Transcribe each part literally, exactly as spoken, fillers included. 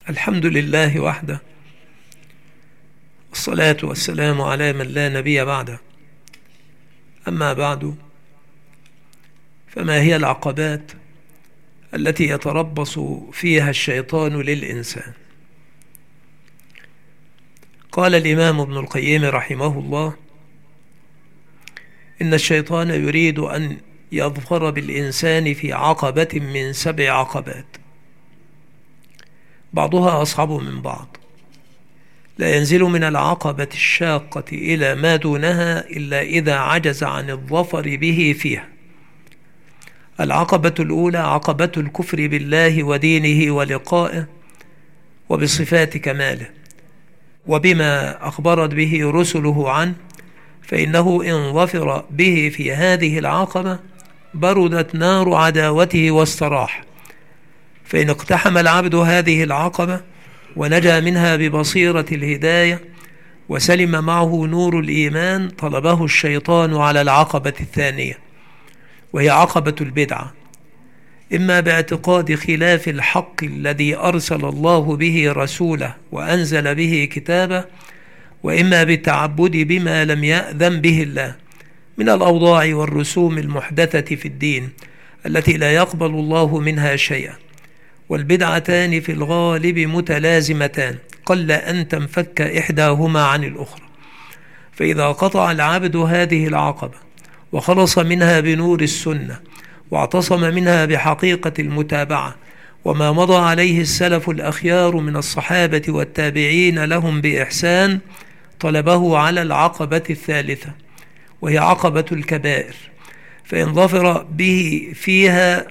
الحمد لله وحده، والصلاة والسلام على من لا نبي بعده. أما بعد، فما هي العقبات التي يتربص فيها الشيطان للإنسان؟ قال الإمام ابن القيم رحمه الله: إن الشيطان يريد أن يظفر بالإنسان في عقبة من سبع عقبات، بعضها أصعب من بعض، لا ينزل من العقبة الشاقة إلى ما دونها إلا إذا عجز عن الظفر به فيها. العقبة الأولى عقبة الكفر بالله ودينه ولقائه وبصفات كماله وبما أخبرت به رسله عنه، فإنه إن ظفر به في هذه العقبة بردت نار عداوته واستراح. فإن اقتحم العبد هذه العقبة ونجا منها ببصيرة الهداية وسلم معه نور الإيمان، طلبه الشيطان على العقبة الثانية، وهي عقبة البدعة، إما باعتقاد خلاف الحق الذي أرسل الله به رسوله وأنزل به كتابه، وإما بالتعبد بما لم يأذن به الله من الأوضاع والرسوم المحدثة في الدين التي لا يقبل الله منها شيئا. والبدعتان في الغالب متلازمتان، قل أن تنفك إحداهما عن الأخرى. فإذا قطع العبد هذه العقبة وخلص منها بنور السنة واعتصم منها بحقيقة المتابعة وما مضى عليه السلف الأخيار من الصحابة والتابعين لهم بإحسان، طلبه على العقبة الثالثة، وهي عقبة الكبائر. فإن ظفر به فيها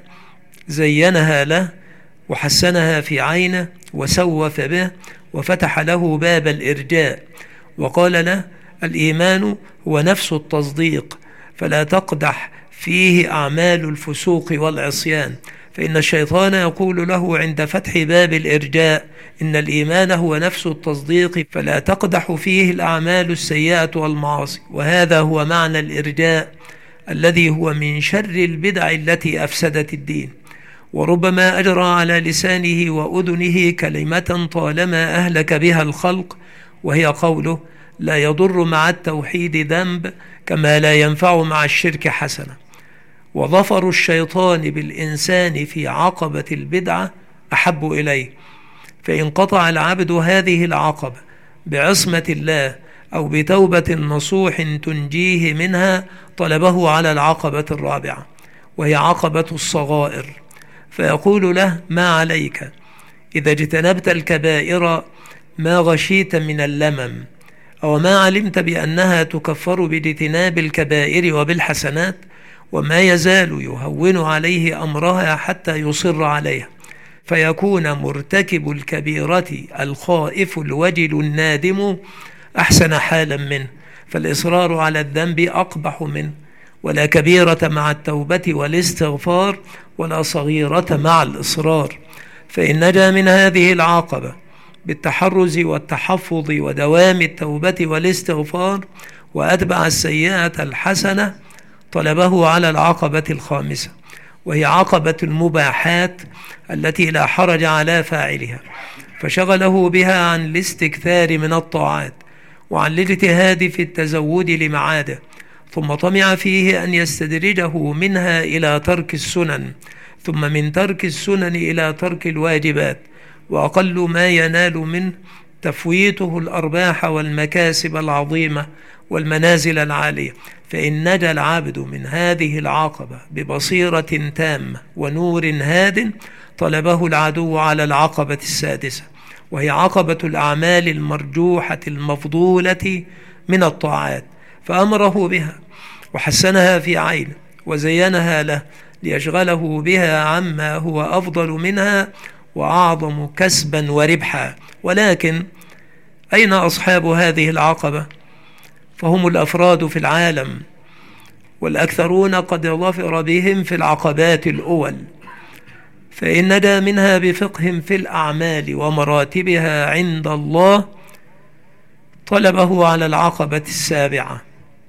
زينها له وحسنها في عينه وسوف به وفتح له باب الإرجاء وقال له: الإيمان هو نفس التصديق، فلا تقدح فيه أعمال الفسوق والعصيان. فإن الشيطان يقول له عند فتح باب الإرجاء: إن الإيمان هو نفس التصديق، فلا تقدح فيه الأعمال السيئة والمعاصي. وهذا هو معنى الإرجاء الذي هو من شر البدع التي أفسدت الدين. وربما أجرى على لسانه وأذنه كلمة طالما أهلك بها الخلق، وهي قوله: لا يضر مع التوحيد ذنب كما لا ينفع مع الشرك حسنة. وظفر الشيطان بالإنسان في عقبة البدعة أحب إليه. فإن قطع العبد هذه العقبة بعصمة الله أو بتوبة نصوح تنجيه منها، طلبه على العقبة الرابعة، وهي عقبة الصغائر، فيقول له: ما عليك إذا اجتنبت الكبائر ما غشيت من اللمم، أو ما علمت بأنها تكفر باجتناب الكبائر وبالحسنات، وما يزال يهون عليه أمرها حتى يصر عليها، فيكون مرتكب الكبيرة الخائف الوجل النادم أحسن حالا منه، فالإصرار على الذنب أقبح منه. ولا كبيرة مع التوبة والاستغفار، ولا صغيرة مع الإصرار. فإن نجا من هذه العقبة بالتحرز والتحفظ ودوام التوبة والاستغفار وأتبع السيئة الحسنة، طلبه على العقبة الخامسة، وهي عقبة المباحات التي لا حرج على فاعلها، فشغله بها عن الاستكثار من الطاعات وعن الاجتهاد في التزود لمعاده، ثم طمع فيه أن يستدرجه منها إلى ترك السنن، ثم من ترك السنن إلى ترك الواجبات، وأقل ما ينال منه تفويته الأرباح والمكاسب العظيمة والمنازل العالية. فإن نجا العبد من هذه العقبة ببصيرة تامة ونور هاد، طلبه العدو على العقبة السادسة، وهي عقبة الأعمال المرجوحة المفضولة من الطاعات، فأمره بها وحسنها في عينه وزينها له ليشغله بها عما هو أفضل منها وأعظم كسبا وربحا. ولكن أين أصحاب هذه العقبة؟ فهم الأفراد في العالم، والأكثرون قد ظفر بهم في العقبات الأول. فإن نجا منها بفقه في الأعمال ومراتبها عند الله، طلبه على العقبة السابعة.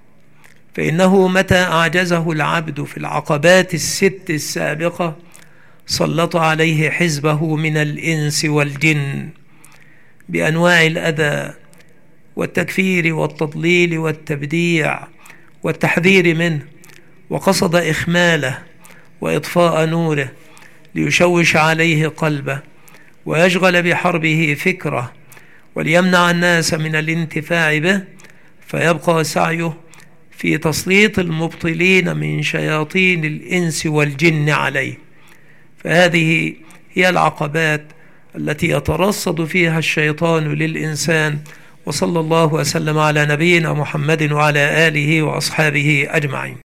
فإنه متى أعجزه العبد في العقبات الست السابقة، سلط عليه حزبه من الإنس والجن بأنواع الأذى والتكفير والتضليل والتبديع والتحذير منه، وقصد إخماله وإطفاء نوره ليشوش عليه قلبه ويشغل بحربه فكره وليمنع الناس من الانتفاع به، فيبقى سعيه في تسليط المبطلين من شياطين الإنس والجن عليه. فهذه هي العقبات التي يترصد فيها الشيطان للإنسان. وصلى الله وسلم على نبينا محمد وعلى آله وأصحابه أجمعين.